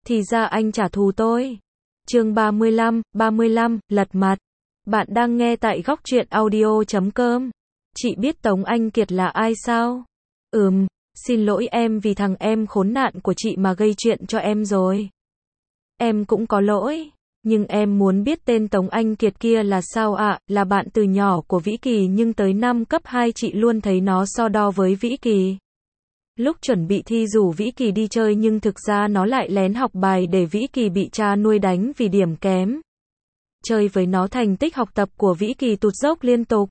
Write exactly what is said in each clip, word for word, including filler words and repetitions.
Thì ra anh trả thù tôi. Chương ba mươi lăm, ba mươi lăm, lật mặt. Bạn đang nghe tại góc truyện audio chấm com. Chị biết Tống Anh Kiệt là ai sao? Ừm, xin lỗi em vì thằng em khốn nạn của chị mà gây chuyện cho em rồi. Em cũng có lỗi, nhưng em muốn biết tên Tống Anh Kiệt kia là sao ạ? À? Là bạn từ nhỏ của Vĩ Kỳ nhưng tới năm cấp hai chị luôn thấy nó so đo với Vĩ Kỳ. Lúc chuẩn bị thi rủ Vĩ Kỳ đi chơi nhưng thực ra nó lại lén học bài để Vĩ Kỳ bị cha nuôi đánh vì điểm kém. Chơi với nó thành tích học tập của Vĩ Kỳ tụt dốc liên tục.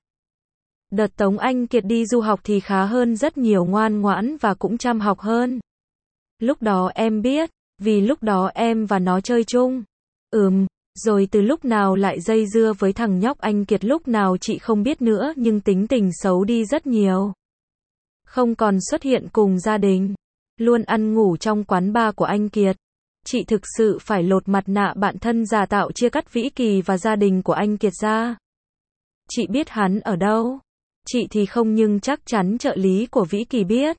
Đợt Tống Anh Kiệt đi du học thì khá hơn rất nhiều, ngoan ngoãn và cũng chăm học hơn. Lúc đó em biết, vì lúc đó em và nó chơi chung. Ừm, rồi từ lúc nào lại dây dưa với thằng nhóc Anh Kiệt lúc nào chị không biết nữa, nhưng tính tình xấu đi rất nhiều. Không còn xuất hiện cùng gia đình, luôn ăn ngủ trong quán bar của anh Kiệt. Chị thực sự phải lột mặt nạ bạn thân giả tạo chia cắt Vĩ Kỳ và gia đình của anh Kiệt ra. Chị biết hắn ở đâu. Chị thì không, nhưng chắc chắn trợ lý của Vĩ Kỳ biết.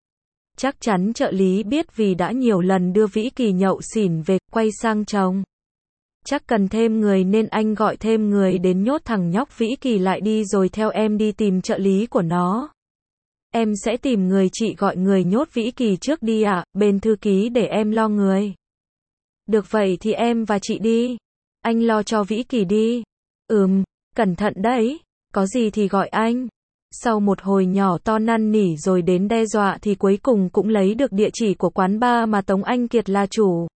Chắc chắn trợ lý biết vì đã nhiều lần đưa Vĩ Kỳ nhậu xỉn về, quay sang chồng. Chắc cần thêm người nên anh gọi thêm người đến nhốt thằng nhóc Vĩ Kỳ lại đi rồi theo em đi tìm trợ lý của nó. Em sẽ tìm người, chị gọi người nhốt Vĩ Kỳ trước đi ạ, à, bên thư ký để em lo người. Được vậy thì em và chị đi. Anh lo cho Vĩ Kỳ đi. Ừm, cẩn thận đấy, có gì thì gọi anh. Sau một hồi nhỏ to năn nỉ rồi đến đe dọa thì cuối cùng cũng lấy được địa chỉ của quán bar mà Tống Anh Kiệt là chủ.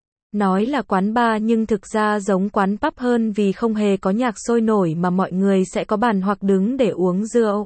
Nói là quán bar nhưng thực ra giống quán pub hơn vì không hề có nhạc sôi nổi mà mọi người sẽ có bàn hoặc đứng để uống rượu.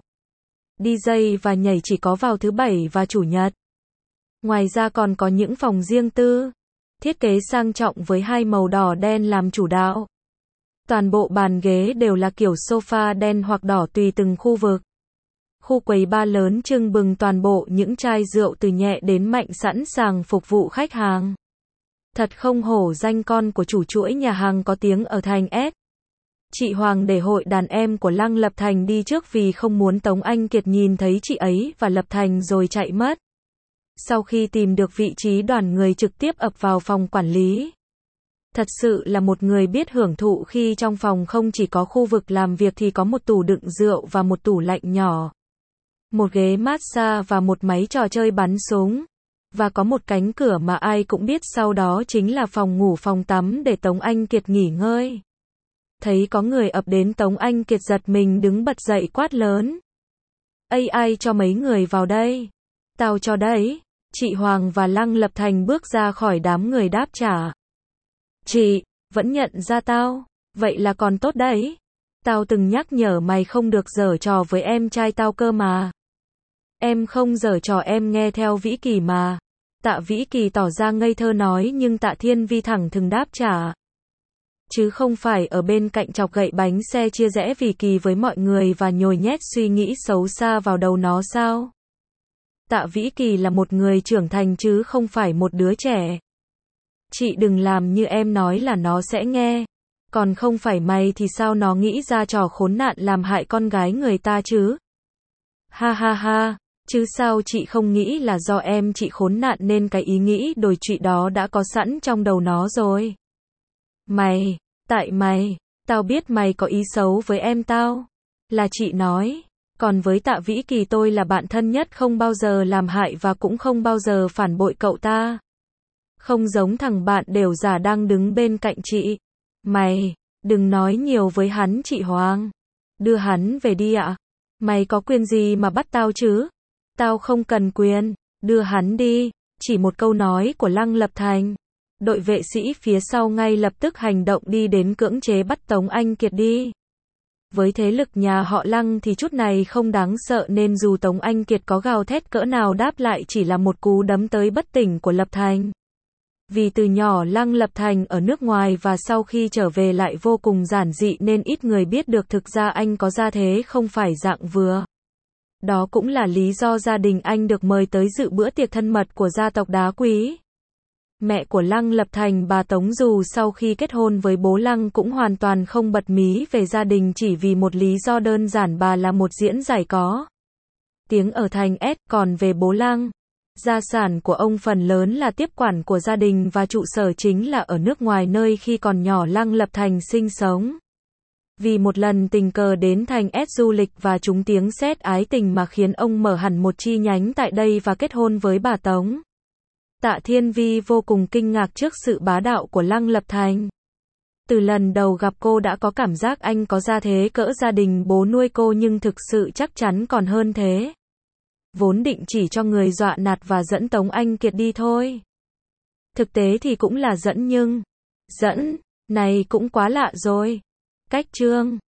đi jay và nhảy chỉ có vào thứ bảy và chủ nhật. Ngoài ra còn có những phòng riêng tư, thiết kế sang trọng với hai màu đỏ đen làm chủ đạo. Toàn bộ bàn ghế đều là kiểu sofa đen hoặc đỏ tùy từng khu vực. Khu quầy bar lớn trưng bừng toàn bộ những chai rượu từ nhẹ đến mạnh sẵn sàng phục vụ khách hàng. Thật không hổ danh con của chủ chuỗi nhà hàng có tiếng ở thành S. Chị Hoàng để hội đàn em của Lăng Lập Thành đi trước vì không muốn Tống Anh Kiệt nhìn thấy chị ấy và Lập Thành rồi chạy mất. Sau khi tìm được vị trí, đoàn người trực tiếp ập vào phòng quản lý. Thật sự là một người biết hưởng thụ khi trong phòng không chỉ có khu vực làm việc thì có một tủ đựng rượu và một tủ lạnh nhỏ. Một ghế massage và một máy trò chơi bắn súng. Và có một cánh cửa mà ai cũng biết sau đó chính là phòng ngủ phòng tắm để Tống Anh Kiệt nghỉ ngơi. Thấy có người ập đến Tống Anh Kiệt giật mình đứng bật dậy quát lớn. Ây, ai cho mấy người vào đây? Tao cho đấy. Chị Hoàng và Lăng Lập Thành bước ra khỏi đám người đáp trả. Chị, vẫn nhận ra tao? Vậy là còn tốt đấy. Tao từng nhắc nhở mày không được giở trò với em trai tao cơ mà. Em không giở trò, em nghe theo Vĩ Kỳ mà. Tạ Vĩ Kỳ tỏ ra ngây thơ nói, nhưng Tạ Thiên Vi thẳng thừng đáp trả. Chứ không phải ở bên cạnh chọc gậy bánh xe chia rẽ Vĩ Kỳ với mọi người và nhồi nhét suy nghĩ xấu xa vào đầu nó sao? Tạ Vĩ Kỳ là một người trưởng thành chứ không phải một đứa trẻ. Chị đừng làm như em nói là nó sẽ nghe. Còn không phải mày thì sao nó nghĩ ra trò khốn nạn làm hại con gái người ta chứ? Ha ha ha, chứ sao chị không nghĩ là do em chị khốn nạn nên cái ý nghĩ đồi trụy đó đã có sẵn trong đầu nó rồi. Mày, tại mày, tao biết mày có ý xấu với em tao. Là chị nói. Còn với Tạ Vĩ Kỳ tôi là bạn thân nhất, không bao giờ làm hại và cũng không bao giờ phản bội cậu ta. Không giống thằng bạn đều giả đang đứng bên cạnh chị. Mày, đừng nói nhiều với hắn chị Hoàng. Đưa hắn về đi ạ. Mày có quyền gì mà bắt tao chứ? Tao không cần quyền. Đưa hắn đi. Chỉ một câu nói của Lăng Lập Thành. Đội vệ sĩ phía sau ngay lập tức hành động đi đến cưỡng chế bắt Tống Anh Kiệt đi. Với thế lực nhà họ Lăng thì chút này không đáng sợ nên dù Tống Anh Kiệt có gào thét cỡ nào đáp lại chỉ là một cú đấm tới bất tỉnh của Lập Thành. Vì từ nhỏ Lăng Lập Thành ở nước ngoài và sau khi trở về lại vô cùng giản dị nên ít người biết được thực ra anh có gia thế không phải dạng vừa. Đó cũng là lý do gia đình anh được mời tới dự bữa tiệc thân mật của gia tộc Đá Quý. Mẹ của Lăng Lập Thành, bà Tống, dù sau khi kết hôn với bố Lăng cũng hoàn toàn không bật mí về gia đình chỉ vì một lý do đơn giản, bà là một diễn giải có tiếng ở thành S. Còn về bố Lăng, Gia sản của ông phần lớn là tiếp quản của gia đình và trụ sở chính là ở nước ngoài nơi khi còn nhỏ Lăng Lập Thành sinh sống. Vì một lần tình cờ đến thành S du lịch và trúng tiếng sét ái tình mà khiến ông mở hẳn một chi nhánh tại đây và kết hôn với bà Tống. Tạ Thiên Vi vô cùng kinh ngạc trước sự bá đạo của Lăng Lập Thành. Từ lần đầu gặp cô đã có cảm giác anh có gia thế cỡ gia đình bố nuôi cô nhưng thực sự chắc chắn còn hơn thế. Vốn định chỉ cho người dọa nạt và dẫn Tống Anh Kiệt đi thôi. Thực tế thì cũng là dẫn nhưng, dẫn, này cũng quá lạ rồi. Cách chương